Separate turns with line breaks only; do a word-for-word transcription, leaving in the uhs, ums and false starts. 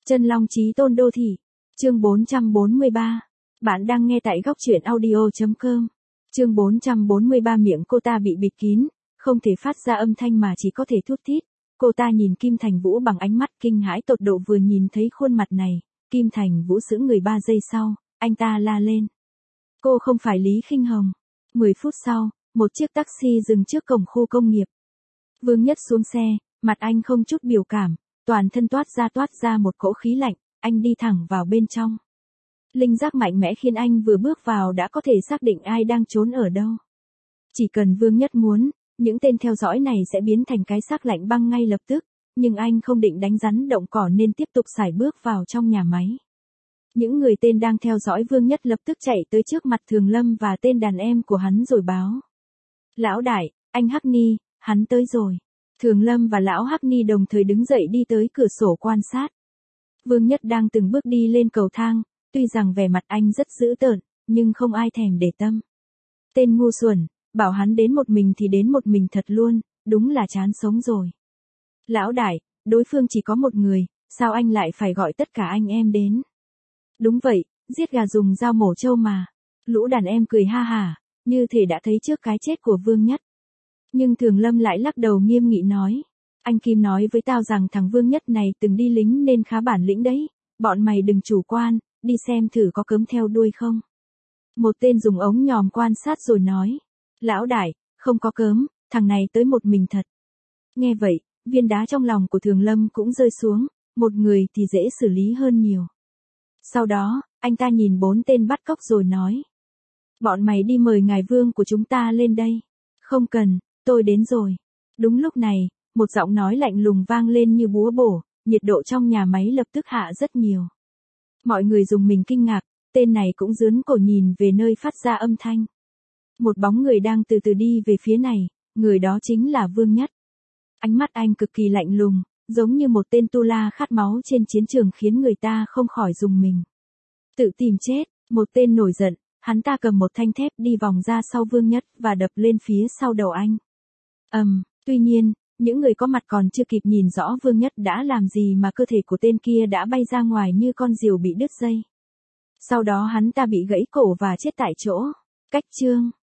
Chân Long Chí Tôn Đô Thị. Chương bốn trăm bốn mươi ba. Bạn đang nghe tại góc truyện audio chấm com. Chương bốn trăm bốn mươi ba. Miệng cô ta bị bịt kín, không thể phát ra âm thanh mà chỉ có thể thút thít. Cô ta nhìn Kim Thành Vũ bằng ánh mắt kinh hãi tột độ. Vừa nhìn thấy khuôn mặt này, Kim Thành Vũ sững người. Ba giây sau, anh ta la lên. Cô không phải Lý Khinh Hồng. Mười phút sau, một chiếc taxi dừng trước cổng khu công nghiệp. Vương Nhất xuống xe, mặt anh không chút biểu cảm, toàn thân toát ra toát ra một cỗ khí lạnh, anh đi thẳng vào bên trong. Linh giác mạnh mẽ khiến anh vừa bước vào đã có thể xác định ai đang trốn ở đâu. Chỉ cần Vương Nhất muốn, những tên theo dõi này sẽ biến thành cái xác lạnh băng ngay lập tức, nhưng anh không định đánh rắn động cỏ nên tiếp tục sải bước vào trong nhà máy. Những người tên đang theo dõi Vương Nhất lập tức chạy tới trước mặt Thường Lâm và tên đàn em của hắn rồi báo. Lão đại, anh Hắc Ni, hắn tới rồi. Thường Lâm và lão Hắc Ni đồng thời đứng dậy đi tới cửa sổ quan sát. Vương Nhất đang từng bước đi lên cầu thang, tuy rằng vẻ mặt anh rất dữ tợn, nhưng không ai thèm để tâm. Tên ngu xuẩn, bảo hắn đến một mình thì đến một mình thật luôn, đúng là chán sống rồi. Lão đại, đối phương chỉ có một người, sao anh lại phải gọi tất cả anh em đến? Đúng vậy, giết gà dùng dao mổ trâu mà. Lũ đàn em cười ha hả, như thể đã thấy trước cái chết của Vương Nhất. Nhưng Thường Lâm lại lắc đầu nghiêm nghị nói. Anh Kim nói với tao rằng thằng Vương Nhất này từng đi lính nên khá bản lĩnh đấy. Bọn mày đừng chủ quan, đi xem thử có cớm theo đuôi không. Một tên dùng ống nhòm quan sát rồi nói. Lão đại, không có cớm, thằng này tới một mình thật. Nghe vậy, viên đá trong lòng của Thường Lâm cũng rơi xuống, một người thì dễ xử lý hơn nhiều. Sau đó, anh ta nhìn bốn tên bắt cóc rồi nói. Bọn mày đi mời ngài Vương của chúng ta lên đây. Không cần, tôi đến rồi. Đúng lúc này, một giọng nói lạnh lùng vang lên như búa bổ, nhiệt độ trong nhà máy lập tức hạ rất nhiều. Mọi người dùng mình kinh ngạc, tên này cũng dướn cổ nhìn về nơi phát ra âm thanh. Một bóng người đang từ từ đi về phía này, người đó chính là Vương Nhất. Ánh mắt anh cực kỳ lạnh lùng, giống như một tên tu la khát máu trên chiến trường khiến người ta không khỏi rùng mình. Tự tìm chết, một tên nổi giận, hắn ta cầm một thanh thép đi vòng ra sau Vương Nhất và đập lên phía sau đầu anh. Ầm, um, tuy nhiên, những người có mặt còn chưa kịp nhìn rõ Vương Nhất đã làm gì mà cơ thể của tên kia đã bay ra ngoài như con diều bị đứt dây. Sau đó hắn ta bị gãy cổ và chết tại chỗ. Cách chương